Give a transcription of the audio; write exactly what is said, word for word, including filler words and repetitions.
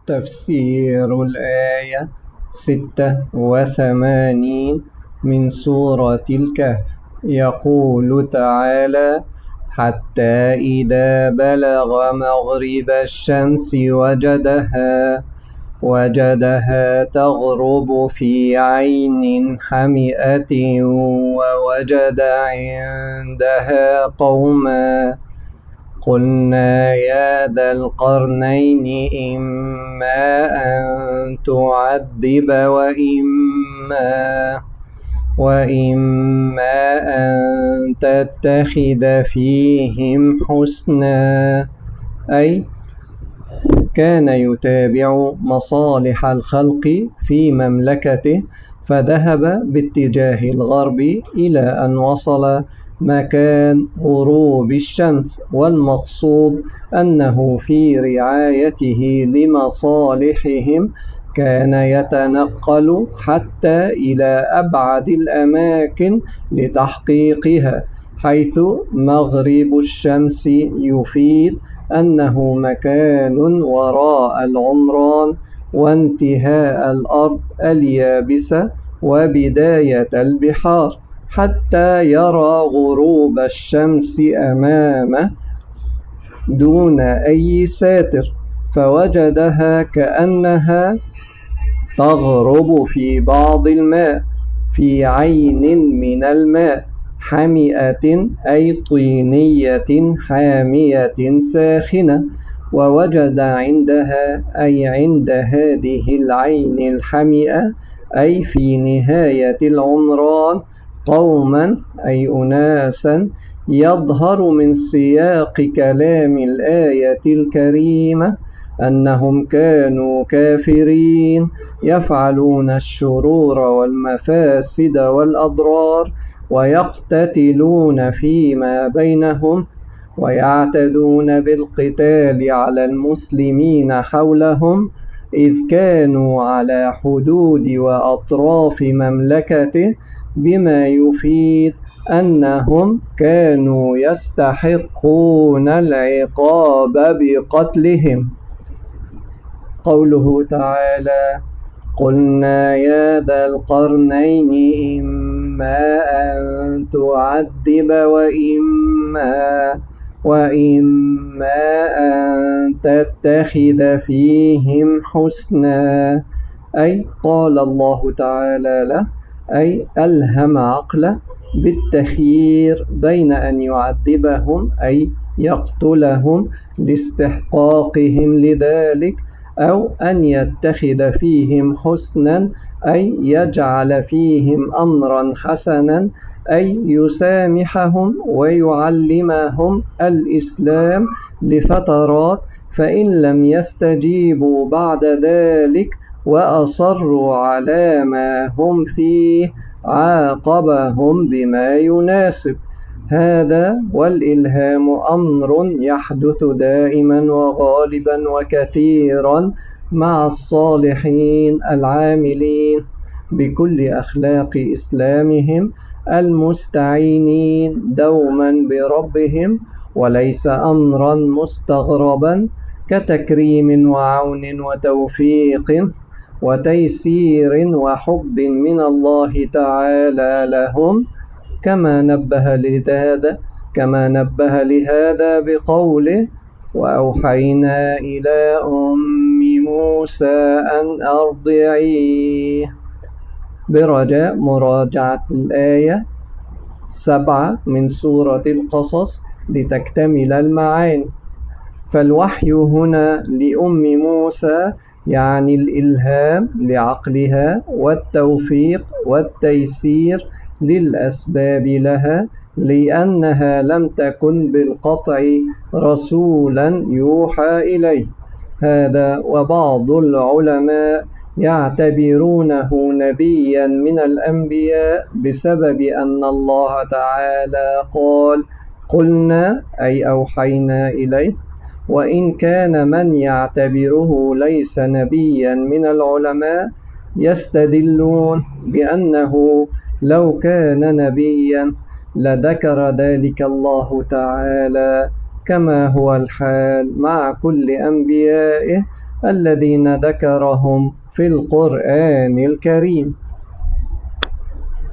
تفسير الآية ستة وثمانين من سورة الكهف. يقول تعالى: حتى إذا بلغ مغرب الشمس وجدها وجدها تغرب في عين حمئة ووجد عندها قوما قلنا يا ذا القرنين إما أن تعذب وإما وإما أن تتخذ فيهم حسنا، أي كان يتابع مصالح الخلق في مملكته، فذهب باتجاه الغرب إلى أن وصل مكان غروب الشمس، والمقصود أنه في رعايته لمصالحهم كان يتنقل حتى إلى أبعد الأماكن لتحقيقها، حيث مغرب الشمس يفيد أنه مكان وراء العمران وانتهاء الأرض اليابسة وبداية البحار، حتى يرى غروب الشمس أمامه دون أي ساتر، فوجدها كأنها تغرب في بعض الماء في عين من الماء حمئة، أي طينية حامية ساخنة، ووجد عندها أي عند هذه العين الحمئة أي في نهاية العمران قوما أي أناسا. يظهر من سياق كلام الآية الكريمة أنهم كانوا كافرين يفعلون الشرور والمفاسد والأضرار، ويقتتلون فيما بينهم، ويعتدون بالقتال على المسلمين حولهم، إذ كانوا على حدود وأطراف مملكته، بما يفيد أنهم كانوا يستحقون العقاب بقتلهم. قوله تعالى: قلنا يا ذا القرنين إما أن تعذب وإما وإما أن تتخذ فيهم حسنا، أي قال الله تعالى له، أي ألهم عقله بالتخيير بين أن يعذبهم أي يقتلهم لاستحقاقهم لذلك، أو أن يتخذ فيهم حسنا أي يجعل فيهم أمرا حسنا، أي يسامحهم ويعلمهم الإسلام لفترات، فإن لم يستجيبوا بعد ذلك وأصروا على ما هم فيه عاقبهم بما يناسب. هذا والإلهام أمر يحدث دائما وغالبا وكثيرا مع الصالحين العاملين بكل أخلاق إسلامهم المستعينين دوما بربهم، وليس أمرا مستغربا كتكريم وعون وتوفيق وتيسير وحب من الله تعالى لهم، كما نبه لهذا كما نبه لهذا بقوله: وأوحينا إلى أم موسى أن أرضعيه، برجاء مراجعة الآية سبعة من سورة القصص لتكتمل المعاني. فالوحي هنا لأم موسى يعني الإلهام لعقلها والتوفيق والتيسير للأسباب لها، لأنها لم تكن بالقطع رسولا يوحى إليه. هذا وبعض العلماء يعتبرونه نبيا من الأنبياء بسبب أن الله تعالى قال: قلنا أي أوحينا إليه. وإن كان من يعتبره ليس نبيا من العلماء يستدلون بأنه لو كان نبيا لذكر ذلك الله تعالى، كما هو الحال مع كل أنبيائه، الذين ذكرهم في القرآن الكريم.